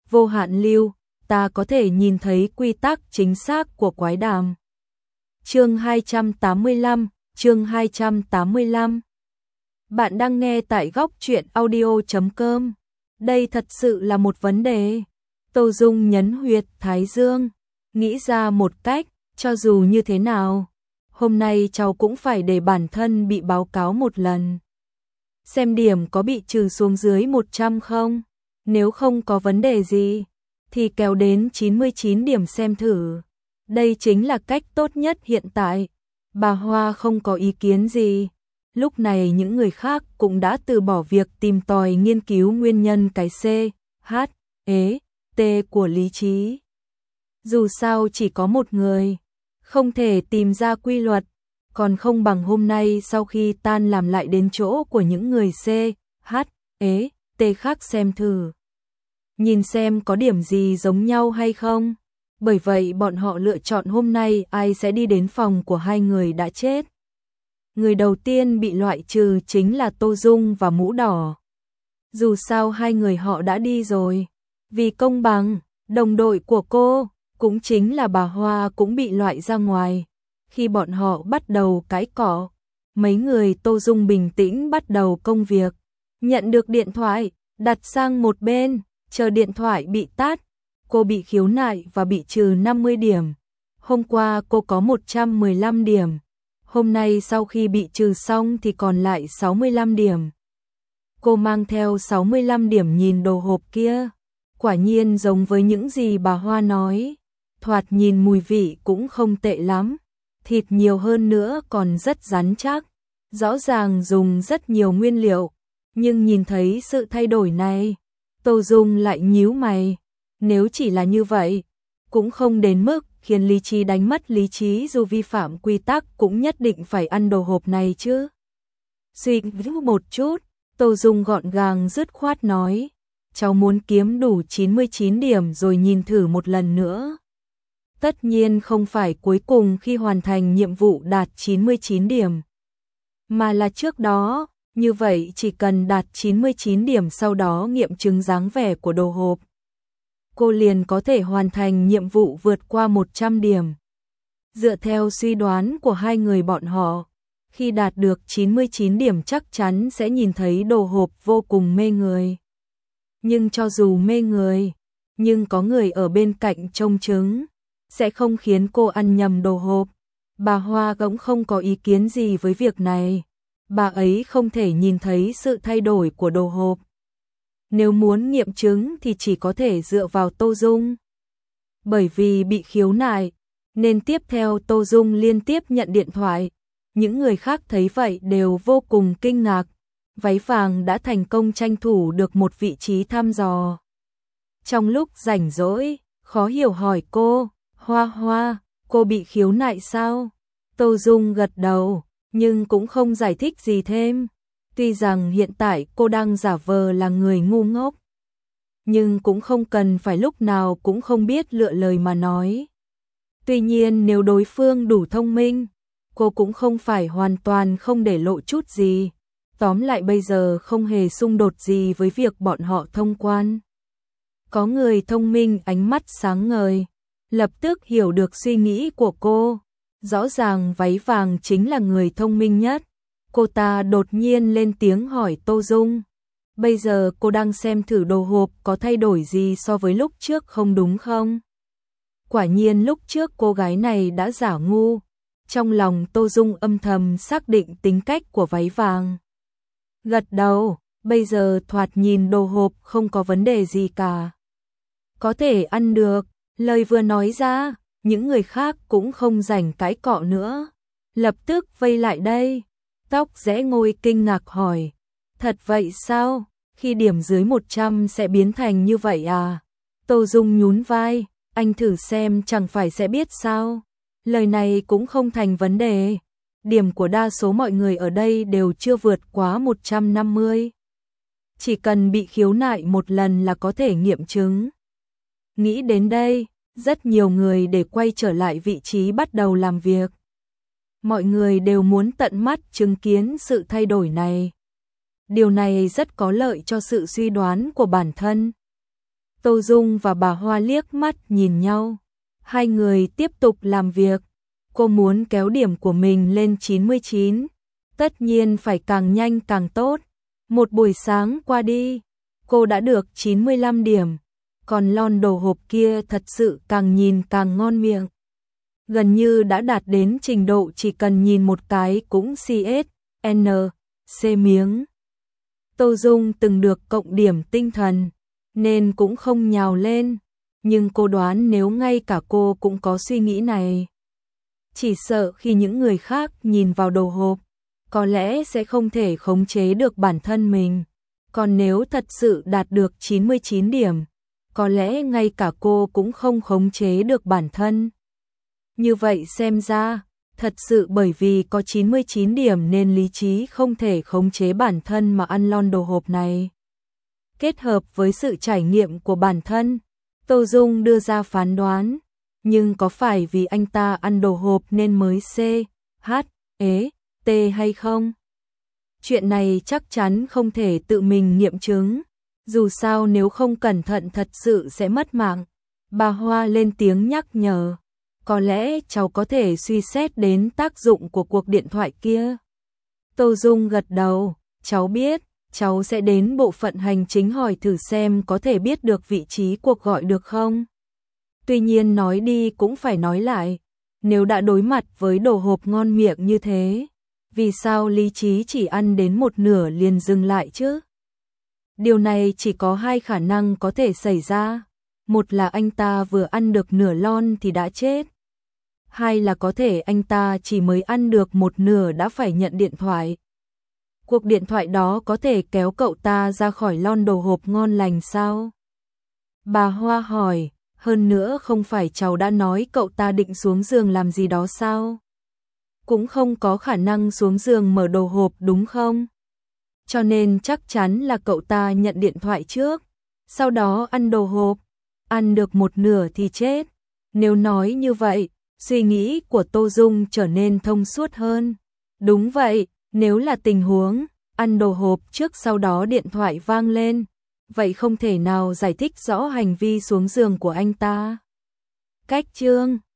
vô hạn lưu, ta có thể nhìn thấy quy tắc chính xác của quái đàm. Chương 285. Bạn đang nghe tại góc truyện audio.com. Đây thật sự là một vấn đề. Tô Dung nhấn huyệt thái dương, nghĩ ra một cách, cho dù như thế nào, hôm nay cháu cũng phải để bản thân bị báo cáo một lần. Xem điểm có bị trừ xuống dưới 100 không? Nếu không có vấn đề gì, thì kéo đến 99 điểm xem thử. Đây chính là cách tốt nhất hiện tại. Bà Hoa không có ý kiến gì. Lúc này những người khác cũng đã từ bỏ việc tìm tòi nghiên cứu nguyên nhân cái C, H, E, T của lý trí. Dù sao chỉ có một người, không thể tìm ra quy luật, còn không bằng hôm nay sau khi tan làm lại đến chỗ của những người C, H, E, T khác xem thử. Nhìn xem có điểm gì giống nhau hay không. Bởi vậy bọn họ lựa chọn hôm nay ai sẽ đi đến phòng của hai người đã chết. Người đầu tiên bị loại trừ chính là Tô Dung và Mũ Đỏ. Dù sao hai người họ đã đi rồi. Vì công bằng, đồng đội của cô, cũng chính là bà Hoa cũng bị loại ra ngoài. Khi bọn họ bắt đầu cãi cọ, mấy người Tô Dung bình tĩnh bắt đầu công việc. Nhận được điện thoại, đặt sang một bên, chờ điện thoại bị tắt. Cô bị khiếu nại và bị trừ 50 điểm. Hôm qua cô có 115 điểm. Hôm nay sau khi bị trừ xong thì còn lại 65 điểm. Cô mang theo 65 điểm nhìn đồ hộp kia. Quả nhiên giống với những gì bà Hoa nói. Thoạt nhìn mùi vị cũng không tệ lắm. Thịt nhiều hơn nữa còn rất rắn chắc. Rõ ràng dùng rất nhiều nguyên liệu. Nhưng nhìn thấy sự thay đổi này, Tô Dung lại nhíu mày. Nếu chỉ là như vậy, cũng không đến mức khiến lý trí đánh mất lý trí, dù vi phạm quy tắc cũng nhất định phải ăn đồ hộp này chứ. Suy nghĩ một chút, Tô Dung gọn gàng dứt khoát nói, cháu muốn kiếm đủ 99 điểm rồi nhìn thử một lần nữa. Tất nhiên không phải cuối cùng khi hoàn thành nhiệm vụ đạt 99 điểm, mà là trước đó, như vậy chỉ cần đạt 99 điểm sau đó nghiệm chứng dáng vẻ của đồ hộp. Cô liền có thể hoàn thành nhiệm vụ vượt qua 100 điểm. Dựa theo suy đoán của hai người bọn họ, khi đạt được 99 điểm chắc chắn sẽ nhìn thấy đồ hộp vô cùng mê người. Nhưng cho dù mê người, nhưng có người ở bên cạnh trông chứng, sẽ không khiến cô ăn nhầm đồ hộp. Bà Hoa cũng không có ý kiến gì với việc này. Bà ấy không thể nhìn thấy sự thay đổi của đồ hộp. Nếu muốn nghiệm chứng thì chỉ có thể dựa vào Tô Dung. Bởi vì bị khiếu nại, nên tiếp theo Tô Dung liên tiếp nhận điện thoại. Những người khác thấy vậy đều vô cùng kinh ngạc. Váy vàng đã thành công tranh thủ được một vị trí thăm dò. Trong lúc rảnh rỗi, khó hiểu hỏi cô, Hoa Hoa, cô bị khiếu nại sao? Tô Dung gật đầu, nhưng cũng không giải thích gì thêm. Tuy rằng hiện tại cô đang giả vờ là người ngu ngốc, nhưng cũng không cần phải lúc nào cũng không biết lựa lời mà nói. Tuy nhiên nếu đối phương đủ thông minh, cô cũng không phải hoàn toàn không để lộ chút gì. Tóm lại bây giờ không hề xung đột gì với việc bọn họ thông quan. Có người thông minh ánh mắt sáng ngời, lập tức hiểu được suy nghĩ của cô. Rõ ràng váy vàng chính là người thông minh nhất. Cô ta đột nhiên lên tiếng hỏi Tô Dung. Bây giờ cô đang xem thử đồ hộp có thay đổi gì so với lúc trước không đúng không? Quả nhiên lúc trước cô gái này đã giả ngu. Trong lòng Tô Dung âm thầm xác định tính cách của váy vàng. Gật đầu, bây giờ thoạt nhìn đồ hộp không có vấn đề gì cả. Có thể ăn được, lời vừa nói ra, những người khác cũng không rảnh cãi cọ nữa. Lập tức vây lại đây. Tóc rẽ ngôi kinh ngạc hỏi, thật vậy sao? Khi điểm dưới 100 sẽ biến thành như vậy à? Tô Dung nhún vai, anh thử xem chẳng phải sẽ biết sao? Lời này cũng không thành vấn đề. Điểm của đa số mọi người ở đây đều chưa vượt quá 150. Chỉ cần bị khiếu nại một lần là có thể nghiệm chứng. Nghĩ đến đây, rất nhiều người để quay trở lại vị trí bắt đầu làm việc. Mọi người đều muốn tận mắt chứng kiến sự thay đổi này. Điều này rất có lợi cho sự suy đoán của bản thân. Tô Dung và bà Hoa liếc mắt nhìn nhau. Hai người tiếp tục làm việc. Cô muốn kéo điểm của mình lên 99. Tất nhiên phải càng nhanh càng tốt. Một buổi sáng qua đi, cô đã được 95 điểm. Còn lon đồ hộp kia thật sự càng nhìn càng ngon miệng. Gần như đã đạt đến trình độ chỉ cần nhìn một cái cũng CSN, C miếng. Tô Dung từng được cộng điểm tinh thần, nên cũng không nhào lên. Nhưng cô đoán nếu ngay cả cô cũng có suy nghĩ này, chỉ sợ khi những người khác nhìn vào đồ hộp, có lẽ sẽ không thể khống chế được bản thân mình. Còn nếu thật sự đạt được 99 điểm, có lẽ ngay cả cô cũng không khống chế được bản thân. Như vậy xem ra, thật sự bởi vì có 99 điểm nên lý trí không thể khống chế bản thân mà ăn lon đồ hộp này. Kết hợp với sự trải nghiệm của bản thân, Tô Dung đưa ra phán đoán, nhưng có phải vì anh ta ăn đồ hộp nên mới C, H, E, T hay không? Chuyện này chắc chắn không thể tự mình nghiệm chứng, dù sao nếu không cẩn thận thật sự sẽ mất mạng. Bà Hoa lên tiếng nhắc nhở, có lẽ cháu có thể suy xét đến tác dụng của cuộc điện thoại kia. Tô Dung gật đầu, cháu biết, cháu sẽ đến bộ phận hành chính hỏi thử xem có thể biết được vị trí cuộc gọi được không. Tuy nhiên nói đi cũng phải nói lại, nếu đã đối mặt với đồ hộp ngon miệng như thế, vì sao lý trí chỉ ăn đến một nửa liền dừng lại chứ? Điều này chỉ có hai khả năng có thể xảy ra. Một là anh ta vừa ăn được nửa lon thì đã chết. Hai là có thể anh ta chỉ mới ăn được một nửa đã phải nhận điện thoại. Cuộc điện thoại đó có thể kéo cậu ta ra khỏi lon đồ hộp ngon lành sao? Bà Hoa hỏi, hơn nữa không phải cháu đã nói cậu ta định xuống giường làm gì đó sao? Cũng không có khả năng xuống giường mở đồ hộp đúng không? Cho nên chắc chắn là cậu ta nhận điện thoại trước, sau đó ăn đồ hộp, ăn được một nửa thì chết. Nếu nói như vậy, suy nghĩ của Tô Dung trở nên thông suốt hơn. Đúng vậy, nếu là tình huống ăn đồ hộp trước sau đó điện thoại vang lên, vậy không thể nào giải thích rõ hành vi xuống giường của anh ta. Cách chương